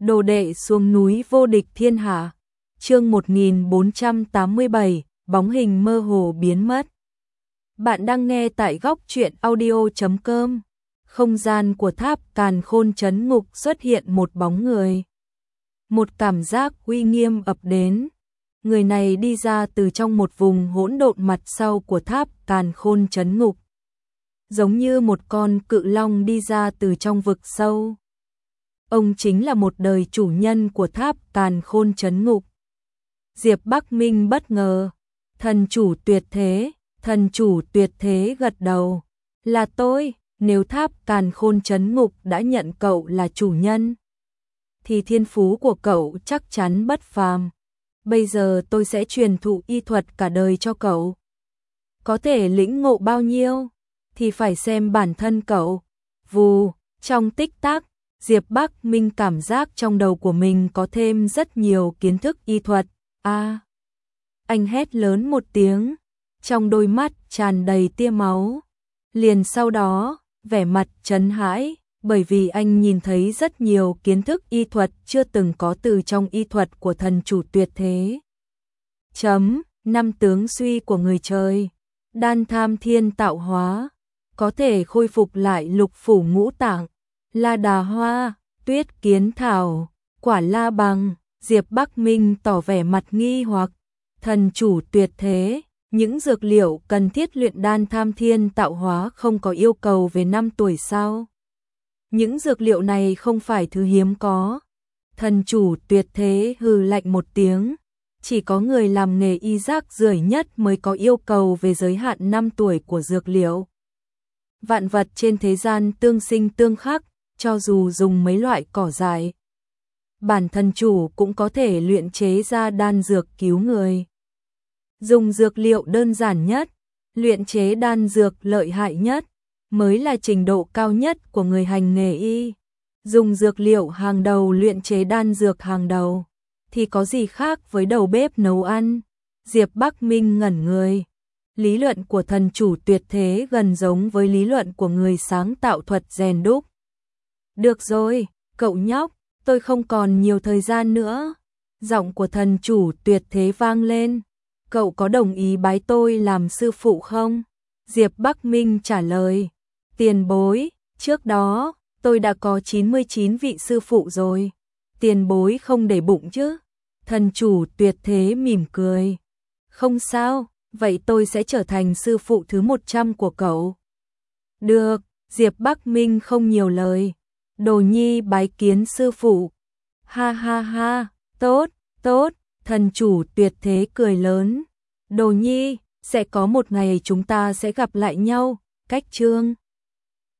Đồ đệ xuống núi vô địch thiên hạ. Chương 1487, bóng hình mơ hồ biến mất. Bạn đang nghe tại góc truyện audio.com. Không gian của tháp Càn Khôn trấn ngục xuất hiện một bóng người. Một cảm giác uy nghiêm ập đến. Người này đi ra từ trong một vùng hỗn độn mặt sau của tháp Càn Khôn trấn ngục. Giống như một con cự long đi ra từ trong vực sâu. Ông chính là một đời chủ nhân của tháp Càn Khôn trấn ngục. Diệp Bắc Minh bất ngờ. Thần chủ tuyệt thế gật đầu. Là tôi, nếu tháp Càn Khôn trấn ngục đã nhận cậu là chủ nhân, thì thiên phú của cậu chắc chắn bất phàm. Bây giờ tôi sẽ truyền thụ y thuật cả đời cho cậu. Có thể lĩnh ngộ bao nhiêu, thì phải xem bản thân cậu. Vù, trong tích tắc, Diệp Bắc Minh cảm giác trong đầu của mình có thêm rất nhiều kiến thức y thuật. Anh hét lớn một tiếng, trong đôi mắt tràn đầy tia máu. Liền sau đó, vẻ mặt chấn hãi, bởi vì anh nhìn thấy rất nhiều kiến thức y thuật chưa từng có từ trong y thuật của thần chủ tuyệt thế. Năm tướng suy của người trời, đan tham thiên tạo hóa, có thể khôi phục lại lục phủ ngũ tạng, la đà hoa, tuyết kiến thảo, quả la bằng. Diệp Bắc Minh tỏ vẻ mặt nghi hoặc. Thần chủ tuyệt thế, những dược liệu cần thiết luyện đan tham thiên tạo hóa không có yêu cầu về năm tuổi sao? Những dược liệu này không phải thứ hiếm có. Thần chủ tuyệt thế hừ lạnh một tiếng. Chỉ có người làm nghề y rác rưởi nhất mới có yêu cầu về giới hạn 5 tuổi của dược liệu. Vạn vật trên thế gian tương sinh tương khắc, cho dù dùng mấy loại cỏ dại, bản thân chủ cũng có thể luyện chế ra đan dược cứu người. Dùng dược liệu đơn giản nhất, luyện chế đan dược lợi hại nhất, mới là trình độ cao nhất của người hành nghề y. Dùng dược liệu hàng đầu luyện chế đan dược hàng đầu, thì có gì khác với đầu bếp nấu ăn? Diệp Bắc Minh ngẩn người. Lý luận của thần chủ tuyệt thế gần giống với lý luận của người sáng tạo thuật rèn đúc. Được rồi, cậu nhóc, tôi không còn nhiều thời gian nữa. Giọng của thần chủ tuyệt thế vang lên. Cậu có đồng ý bái tôi làm sư phụ không? Diệp Bắc Minh trả lời. Tiền bối, trước đó, tôi đã có 99 vị sư phụ rồi. Tiền bối không để bụng chứ? Thần chủ tuyệt thế mỉm cười. Không sao, vậy tôi sẽ trở thành sư phụ thứ 100 của cậu. Được, Diệp Bắc Minh không nhiều lời. Đồ nhi bái kiến sư phụ. Ha ha ha, tốt, tốt, thần chủ tuyệt thế cười lớn. Đồ nhi, sẽ có một ngày chúng ta sẽ gặp lại nhau. Cách chương